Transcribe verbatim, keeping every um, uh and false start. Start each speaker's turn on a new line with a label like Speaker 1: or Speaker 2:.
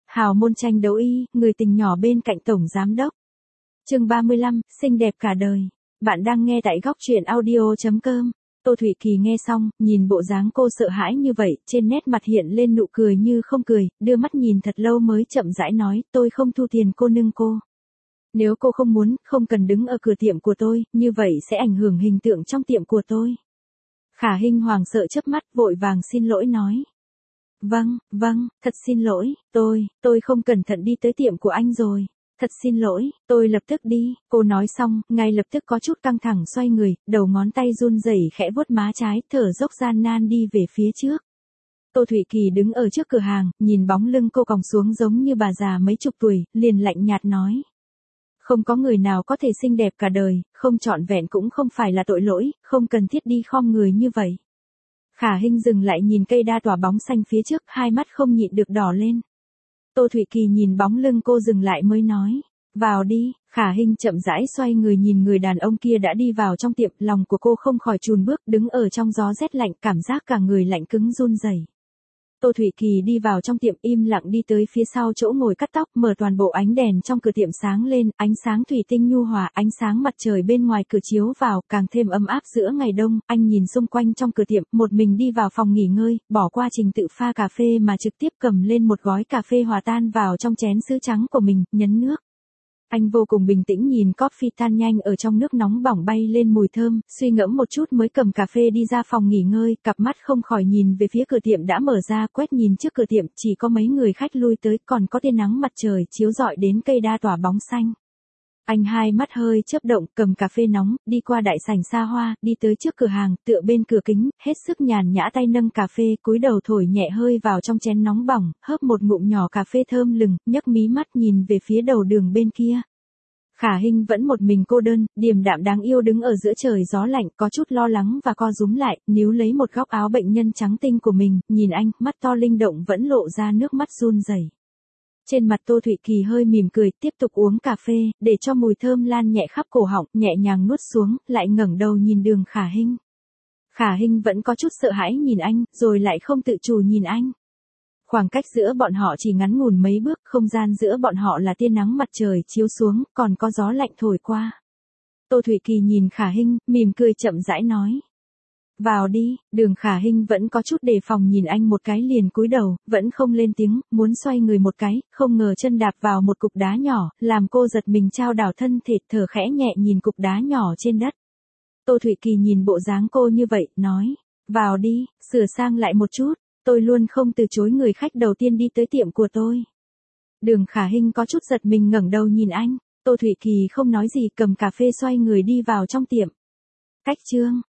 Speaker 1: Hào môn tranh đấu y, người tình nhỏ bên cạnh tổng giám đốc. Chương ba mươi lăm, xinh đẹp cả đời. Bạn đang nghe tại góc truyện audio chấm com. Tô Thụy Kỳ nghe xong, nhìn bộ dáng cô sợ hãi như vậy, trên nét mặt hiện lên nụ cười như không cười, đưa mắt nhìn thật lâu mới chậm rãi nói, tôi không thu tiền cô nương cô. Nếu cô không muốn, không cần đứng ở cửa tiệm của tôi, như vậy sẽ ảnh hưởng hình tượng trong tiệm của tôi. Khả Hinh hoàng sợ chớp mắt, vội vàng xin lỗi nói. Vâng, vâng, thật xin lỗi, tôi, tôi không cẩn thận đi tới tiệm của anh rồi. Thật xin lỗi, tôi lập tức đi, cô nói xong, ngay lập tức có chút căng thẳng xoay người, đầu ngón tay run rẩy khẽ vuốt má trái, thở dốc gian nan đi về phía trước. Tô Thụy Kỳ đứng ở trước cửa hàng, nhìn bóng lưng cô còng xuống giống như bà già mấy chục tuổi, liền lạnh nhạt nói. Không có người nào có thể xinh đẹp cả đời, không trọn vẹn cũng không phải là tội lỗi, không cần thiết đi khom người như vậy. Khả Hinh dừng lại nhìn cây đa tỏa bóng xanh phía trước, hai mắt không nhịn được đỏ lên. Tô Thụy Kỳ nhìn bóng lưng cô dừng lại mới nói, vào đi. Khả Hinh chậm rãi xoay người nhìn người đàn ông kia đã đi vào trong tiệm, lòng của cô không khỏi chùn bước, đứng ở trong gió rét lạnh, cảm giác cả người lạnh cứng run rẩy. Tô Thụy Kỳ đi vào trong tiệm im lặng đi tới phía sau chỗ ngồi cắt tóc, mở toàn bộ ánh đèn trong cửa tiệm sáng lên, ánh sáng thủy tinh nhu hòa, ánh sáng mặt trời bên ngoài cửa chiếu vào, càng thêm ấm áp giữa ngày đông. Anh nhìn xung quanh trong cửa tiệm, một mình đi vào phòng nghỉ ngơi, bỏ qua trình tự pha cà phê mà trực tiếp cầm lên một gói cà phê hòa tan vào trong chén sứ trắng của mình, nhấn nước. Anh vô cùng bình tĩnh nhìn coffee tan nhanh ở trong nước nóng bỏng bay lên mùi thơm, suy ngẫm một chút mới cầm cà phê đi ra phòng nghỉ ngơi, cặp mắt không khỏi nhìn về phía cửa tiệm đã mở ra, quét nhìn trước cửa tiệm, chỉ có mấy người khách lui tới, còn có tia nắng mặt trời chiếu rọi đến cây đa tỏa bóng xanh. Anh hai mắt hơi chớp động, cầm cà phê nóng, đi qua đại sảnh xa hoa, đi tới trước cửa hàng, tựa bên cửa kính, hết sức nhàn nhã tay nâng cà phê, cúi đầu thổi nhẹ hơi vào trong chén nóng bỏng, hớp một ngụm nhỏ cà phê thơm lừng, nhấc mí mắt nhìn về phía đầu đường bên kia. Khả Hinh vẫn một mình cô đơn, điềm đạm đáng yêu đứng ở giữa trời gió lạnh, có chút lo lắng và co rúm lại, níu lấy một góc áo bệnh nhân trắng tinh của mình, nhìn anh, mắt to linh động vẫn lộ ra nước mắt run rẩy. Trên mặt Tô Thụy Kỳ hơi mỉm cười, tiếp tục uống cà phê, để cho mùi thơm lan nhẹ khắp cổ họng, nhẹ nhàng nuốt xuống, lại ngẩng đầu nhìn đường Khả Hinh. Khả Hinh vẫn có chút sợ hãi nhìn anh, rồi lại không tự chủ nhìn anh. Khoảng cách giữa bọn họ chỉ ngắn ngủn mấy bước, không gian giữa bọn họ là tia nắng mặt trời chiếu xuống, còn có gió lạnh thổi qua. Tô Thụy Kỳ nhìn Khả Hinh, mỉm cười chậm rãi nói. Vào đi. Đường Khả Hinh vẫn có chút đề phòng nhìn anh một cái liền cúi đầu, vẫn không lên tiếng, muốn xoay người một cái, không ngờ chân đạp vào một cục đá nhỏ, làm cô giật mình chao đảo thân thể, thở khẽ nhẹ nhìn cục đá nhỏ trên đất. Tô Thụy Kỳ nhìn bộ dáng cô như vậy, nói. Vào đi, sửa sang lại một chút. Tôi luôn không từ chối người khách đầu tiên đi tới tiệm của tôi. Đường Khả Hinh có chút giật mình ngẩng đầu nhìn anh. Tô Thụy Kỳ không nói gì, cầm cà phê xoay người đi vào trong tiệm. Cách chương.